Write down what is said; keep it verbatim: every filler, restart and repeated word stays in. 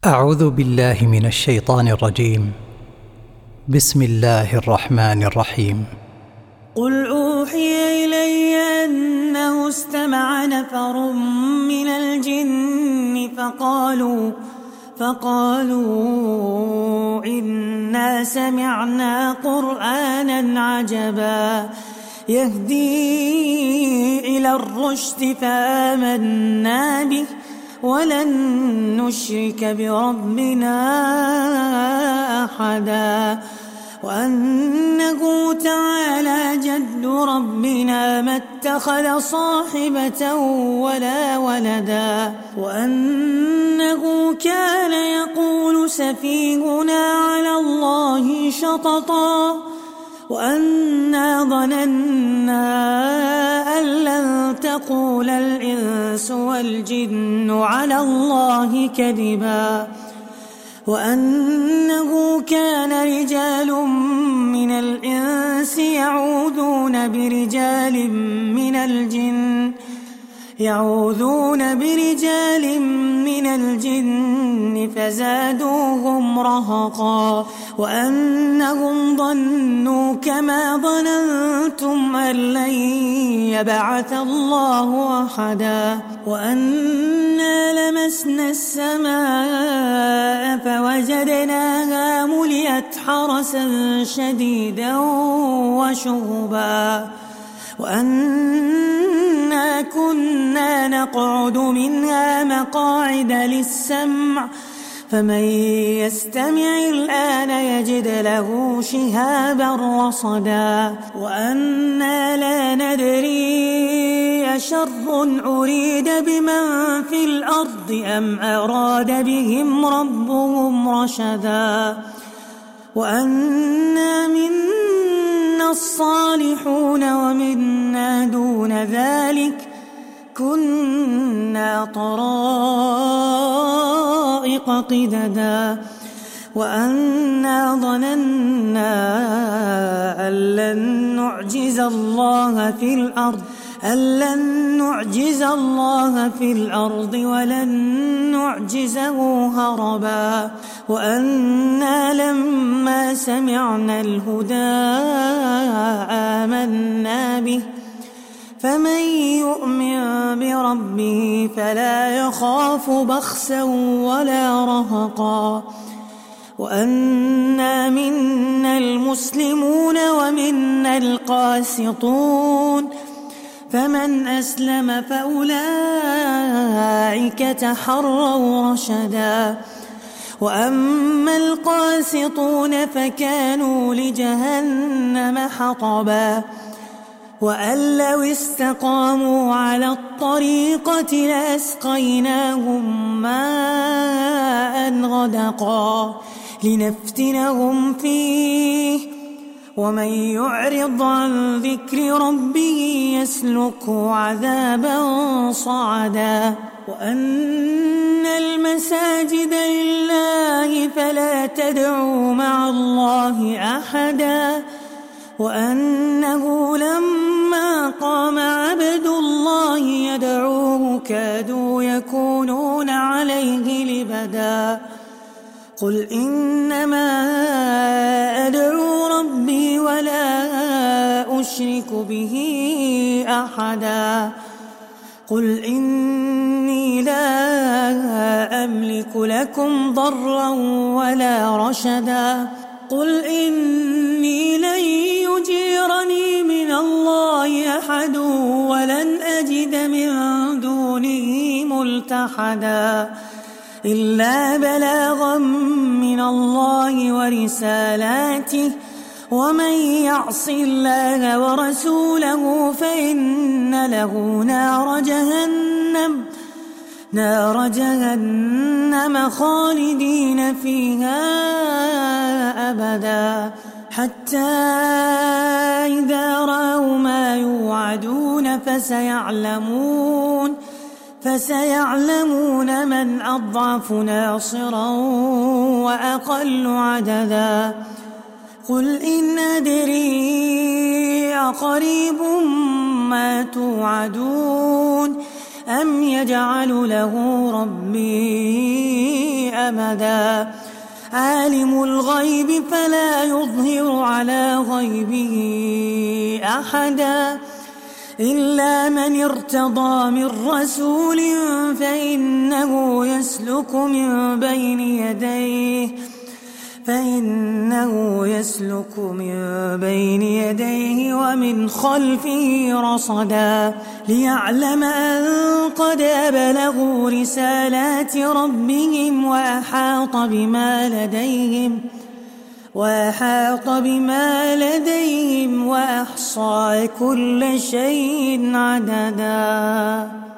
أعوذ بالله من الشيطان الرجيم. بسم الله الرحمن الرحيم. قل أوحي إلي أنه استمع نفر من الجن فقالوا فقالوا إنا سمعنا قرآنا عجبا يهدي إلى الرشد فآمنا به ولن نشرك بربنا أحدا وأنه تعالى جد ربنا ما اتخذ صاحبة ولا ولدا وأنه كان يقول سفيهنا على الله شططا وأنا ظننا أن لن تقول الإنس والجن على الله كذبا وأنه كان رجال من الإنس يعوذون برجال من الجن يعوذون برجال من الجن فزادوهم رهقا وأنهم ظنوا كما ظننتم أن لن يبعث الله أحدا وأنا لمسنا السماء فوجدناها ملئت حرسا شديدا وشهبا وأنا كنا نقعد منها مقاعد للسمع فمن يستمع الآن يجد له شهابا رصدا وأنا لا ندري أشر أريد بمن في الأرض أم أراد بهم ربهم رشدا وأنا منا الصالحون ومنا دون ذلك كنا طرائق قددا وأنا ظننا أن لن نعجز الله في الأرض أن لن نعجز الله في الأرض ولن نعجزه هربا وأنا لما سمعنا الهدى آمنا به فمن يؤمن بربه فلا يخاف بخسا ولا رهقا وأنا منا المسلمون ومنا القاسطون فمن أسلم فأولئك تحروا رشدا وأما القاسطون فكانوا لجهنم حطبا وأن لو استقاموا على الطريقة لأسقيناهم ماء غدقا لنفتنهم فيه ومن يعرض عن ذكر ربه يسلكه عذابا صعدا وأن المساجد لله فلا تدعوا مع الله أحدا وأنه لما قام عبد الله يدعوه كادوا يكونون عليه لبدا قل إنما أدعو ربي ولا أشرك به أحدا قل إني لا أملك لكم ضرا ولا رشدا قل إني لن يجيرني من الله أحد ولن أجد من دونه ملتحدا إلا بلاغا من الله ورسالاته ومن يعص الله ورسوله فإن له نار جهنم نار جهنم خالدين فيها أبدا حتى إذا رأوا ما يوعدون فسيعلمون فسيعلمون من أضعف ناصرا وأقل عددا قل إن أدري أقريب ما توعدون أم يجعل له ربي أمدا عالم الغيب فلا يظهر على غيبه أحدا إلا من ارتضى من رسول فإنه يسلك من بين يديه فإنه يسلك من بين يديه ومن خلفه رصدا ليعلم أن قد أبلغوا رسالات ربهم وأحاط بما لديهم وأحاط بما لديهم وأحصى كل شيء عددا.